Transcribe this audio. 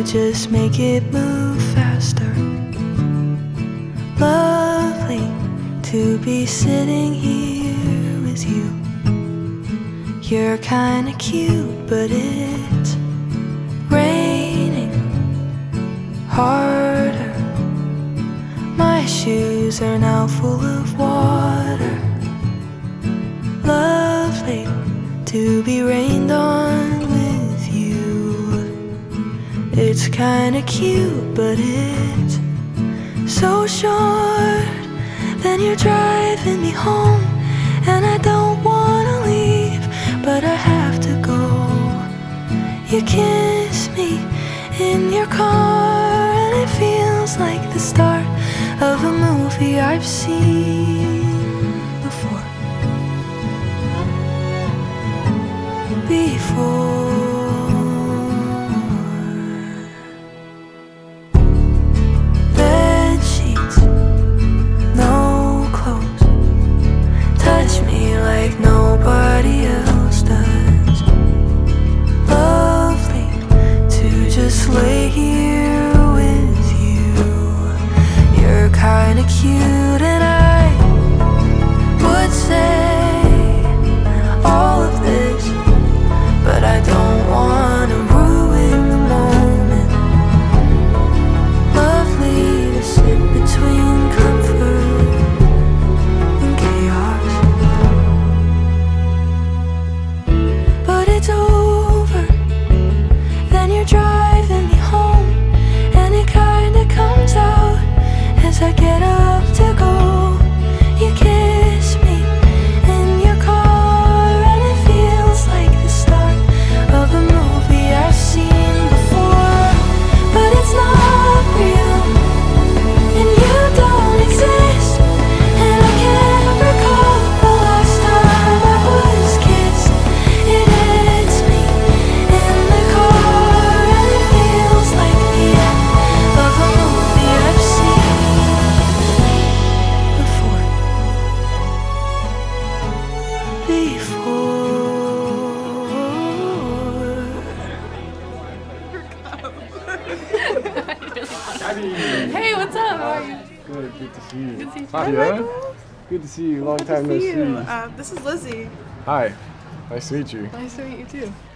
just make it move faster. Lovely to be sitting here with you. You're kinda cute, but it's raining harder. My shoes are now full of water. Lovely to be rained on with you. It's kinda cute, but it's so short. Then you're driving me home, and I don't wanna leave, but I have to go. You kiss me in your car, and it feels like the start of a movie I've seen before. Bed sheets, no clothes. Touch me like nobody else does. Lovely to just lay here with you. You're kinda cute, and I would say all of this, but I don't wanna ruin the moment. Lovely to sit between comfort and chaos. But it's over, then you're driving me home, and it kinda comes out as I get up to go. You kiss me in your car, and it feels like the start of a movie I've seen before. But it's not real, and you don't exist, and I can't recall the last time I was kissed. It hits me in the car, and it feels like the end of a movie I've seen before. Hey, what's up? How are you? Good to see you. Good to see you. Hi, Michael. Good to see you. Long Good time to no see see. you. This is Lizzie. Hi. Nice to meet you. Nice to meet you too.